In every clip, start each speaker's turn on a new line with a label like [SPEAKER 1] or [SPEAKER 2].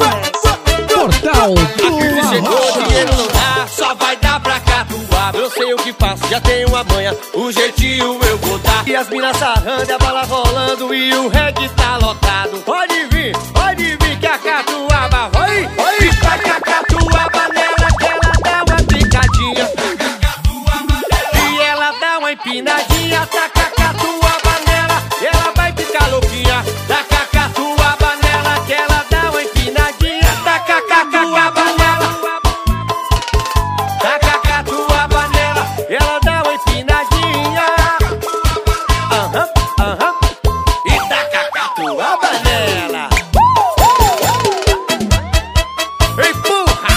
[SPEAKER 1] Portal do
[SPEAKER 2] chegou, dinheiro não dá, só vai dar pra catuar. Eu sei o que faço, já tenho uma manha, o jeitinho eu vou dar. E as minas sarrando, a bala rolando e o reggae tá lotado. Pode vir que a catuaba vai, vai. Vai que a catuaba nela, que ela dá uma picadinha e ela dá uma empinadinha. Taca a catuaba nela, ela vai ficar louquinha. Taca a catuaba nela, que ela dá uma empinadinha. Taca a catuaba nela, taca a catuaba nela, ela dá uma empinadinha. E taca a catuaba nela. Empurra!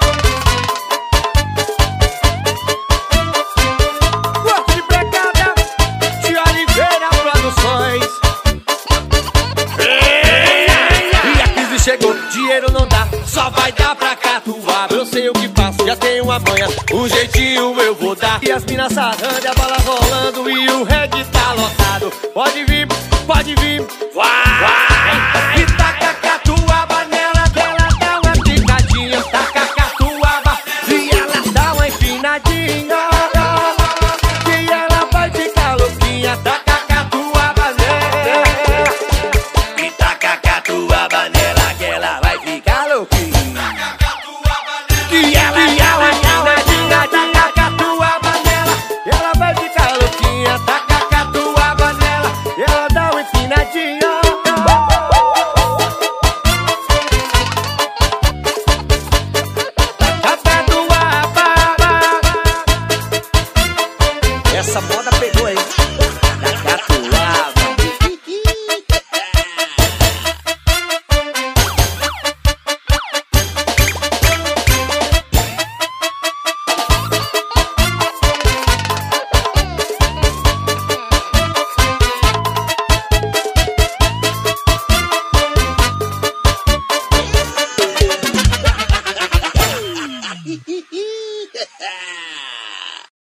[SPEAKER 2] Corte de precada, de Oliveira Produções. E a crise chegou, dinheiro não dá, só vai dar pra catuar. Eu sei o que faço, já tenho uma manha, um jeitinho eu vou dar. E as minas sarrando, a bala rolando e o reggae tá lotado. Pode vir